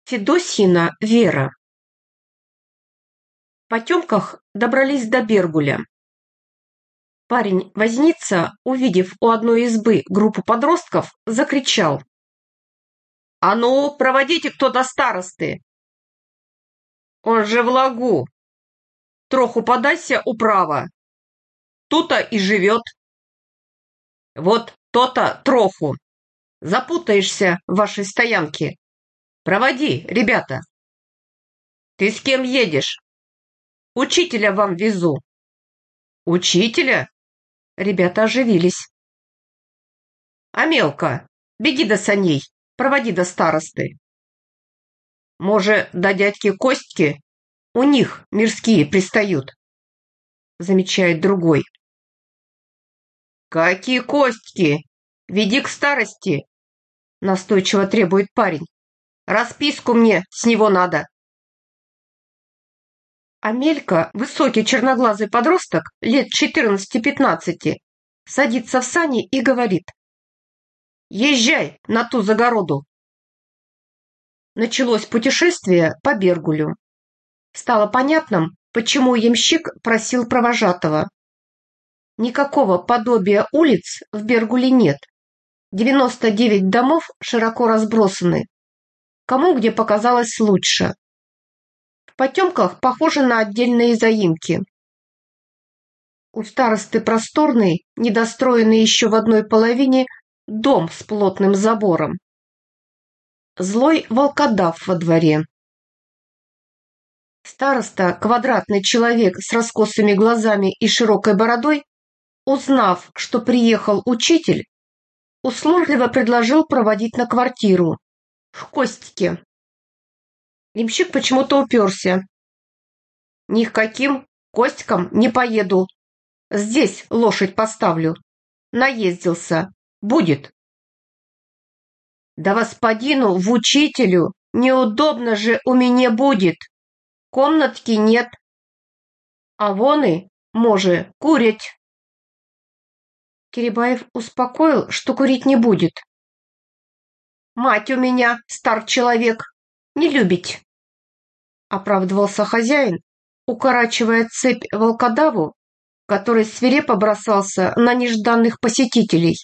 Федосьина Вера. В потемках добрались до Бергуля. Парень-возница, увидев у одной избы группу подростков, закричал: «А ну, проводите кто до старосты! Он же в лагу! Троху подайся управо! Тута и живет! Вот то-то троху! Запутаешься в вашей стоянке! Проводи, ребята!» «Ты с кем едешь?» «Учителя вам везу». «Учителя?» Ребята оживились. «Амелка, беги до саней, проводи до старосты». «Може, до дядьки Костьки? У них мирские пристают», замечает другой. «Какие Костьки? Веди к старости», настойчиво требует парень. «Расписку мне с него надо». Амелька, высокий черноглазый подросток, лет 14-15, садится в сани и говорит: «Езжай на ту загороду». Началось путешествие по Бергулю. Стало понятным, почему ямщик просил провожатого. Никакого подобия улиц в Бергуле нет. 99 домов широко разбросаны. Кому где показалось лучше. В потемках похоже на отдельные заимки. У старосты просторный, недостроенный еще в одной половине, дом с плотным забором. Злой волкодав во дворе. Староста, квадратный человек с раскосыми глазами и широкой бородой, узнав, что приехал учитель, услужливо предложил проводить на квартиру, к Костике. Ямщик почему-то уперся. «Ни к каким Костькам не поеду. Здесь лошадь поставлю. Наездился. Будет». «Да господину в учителю неудобно же у меня будет. Комнатки нет. А вон и, може, курить». Кирибаев успокоил, что курить не будет. «Мать у меня, стар человек, не любить», оправдывался хозяин, укорачивая цепь волкодаву, который свирепо бросался на нежданных посетителей.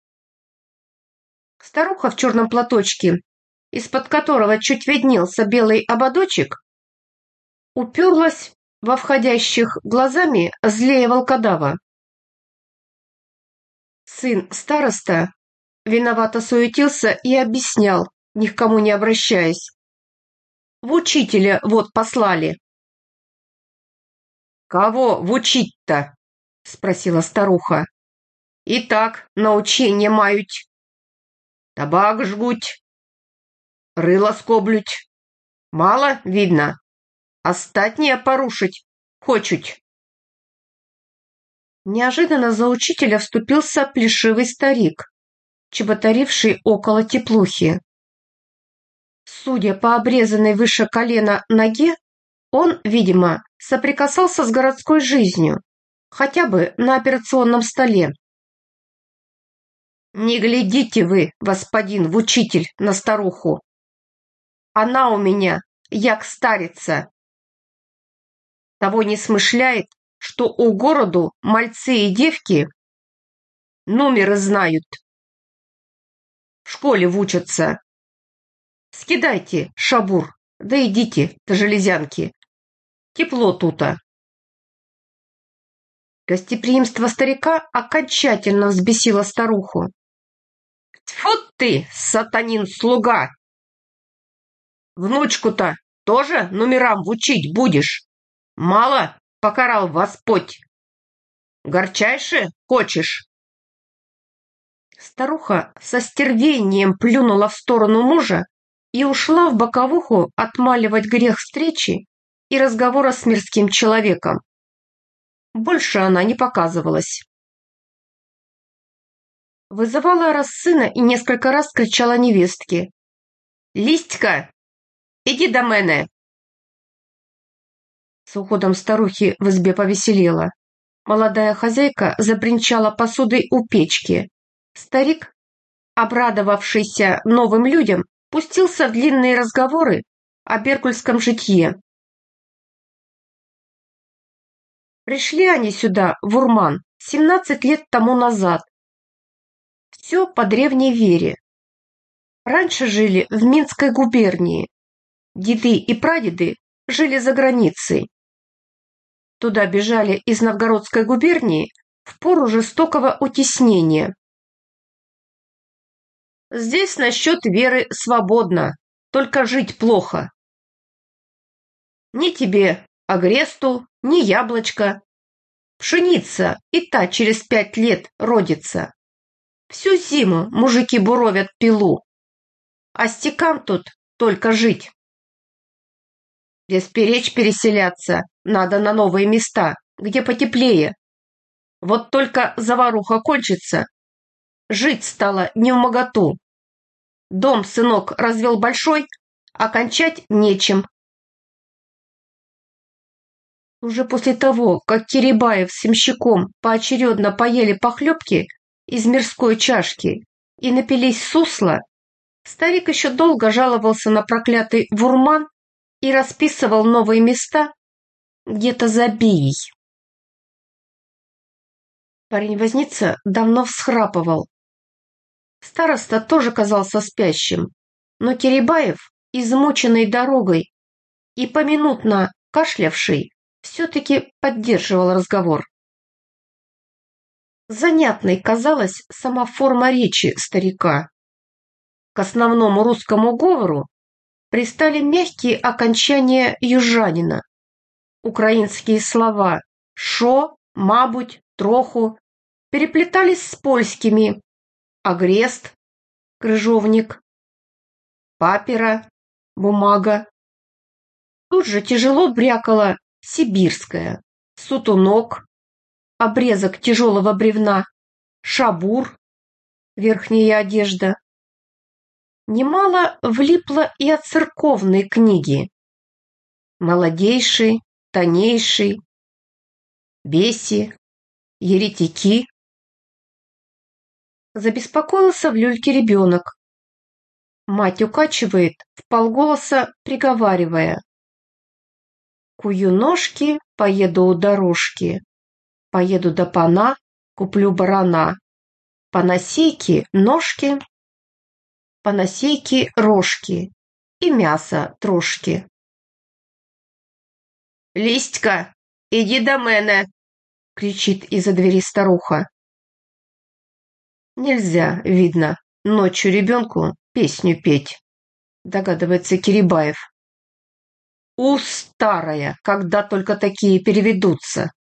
Старуха в черном платочке, из-под которого чуть виднелся белый ободочек, уперлась во входящих глазами злее волкодава. Сын староста виновато суетился и объяснял, ни к кому не обращаясь: «В учителя вот послали». «Кого в учить-то?» — спросила старуха. «И так научение мають. Табак жгуть, рыло скоблють. Мало видно, остатнее порушить хочуть». Неожиданно за учителя вступился плешивый старик, чеботаривший около теплухи. Судя по обрезанной выше колена ноге, он, видимо, соприкасался с городской жизнью, хотя бы на операционном столе. «Не глядите вы, господин в учитель, на старуху. Она у меня, як старица. Того не смышляет, что у городу мальцы и девки номеры знают. В школе вучатся. Скидайте шабур, да идите до железянки. Тепло тута». Гостеприимство старика окончательно взбесило старуху. «Тьфу ты, сатанин слуга! Внучку-то тоже номерам вучить будешь? Мало покарал Господь. Горчайше хочешь?» Старуха со стервением плюнула в сторону мужа и ушла в боковуху отмаливать грех встречи и разговора с мирским человеком. Больше она не показывалась. Вызывала раз сына и несколько раз кричала невестке: «Листька, иди до мене!» С уходом старухи в избе повеселело. Молодая хозяйка забринчала посудой у печки. Старик, обрадовавшийся новым людям, пустился в длинные разговоры о беркульском житье. Пришли они сюда, в Урман, 17 лет тому назад. Все по древней вере. Раньше жили в Минской губернии. Деды и прадеды жили за границей. Туда бежали из Новгородской губернии в пору жестокого утеснения. Здесь насчет веры свободно, только жить плохо. Ни тебе агресту, ни яблочко. Пшеница и та через 5 лет родится. Всю зиму мужики буровят пилу, а стекам тут только жить. Бесперечь переселяться надо на новые места, где потеплее. Вот только заваруха кончится, жить стало невмоготу. Дом сынок развел большой, а кончать нечем. Уже после того, как Кирибаев с ямщиком поочередно поели похлебки из мирской чашки и напились сусла, старик еще долго жаловался на проклятый Вурман и расписывал новые места где-то за Бией. Парень-возница давно всхрапывал. Староста тоже казался спящим, но Кирибаев, измученный дорогой и поминутно кашлявший, все-таки поддерживал разговор. Занятной казалась сама форма речи старика. К основному русскому говору пристали мягкие окончания южанина. Украинские слова «шо», «мабуть», «троху» переплетались с польскими «агрест», «крыжовник», «папера», «бумага». Тут же тяжело брякала сибирская, «сутунок», обрезок тяжелого бревна, «шабур», верхняя одежда. Немало влипло и от церковной книги. Молодейший, тонейший, беси, еретики. Забеспокоился в люльке ребенок. Мать укачивает, вполголоса приговаривая: «Кую ножки, поеду у дорожки, поеду до пана, куплю барана, понасейки ножки, понасейки рожки и мясо трошки». «Листька, иди до мене!» — кричит из-за двери старуха. Нельзя, видно, ночью ребенку песню петь, догадывается Кирибаев. Старая, когда только такие переведутся.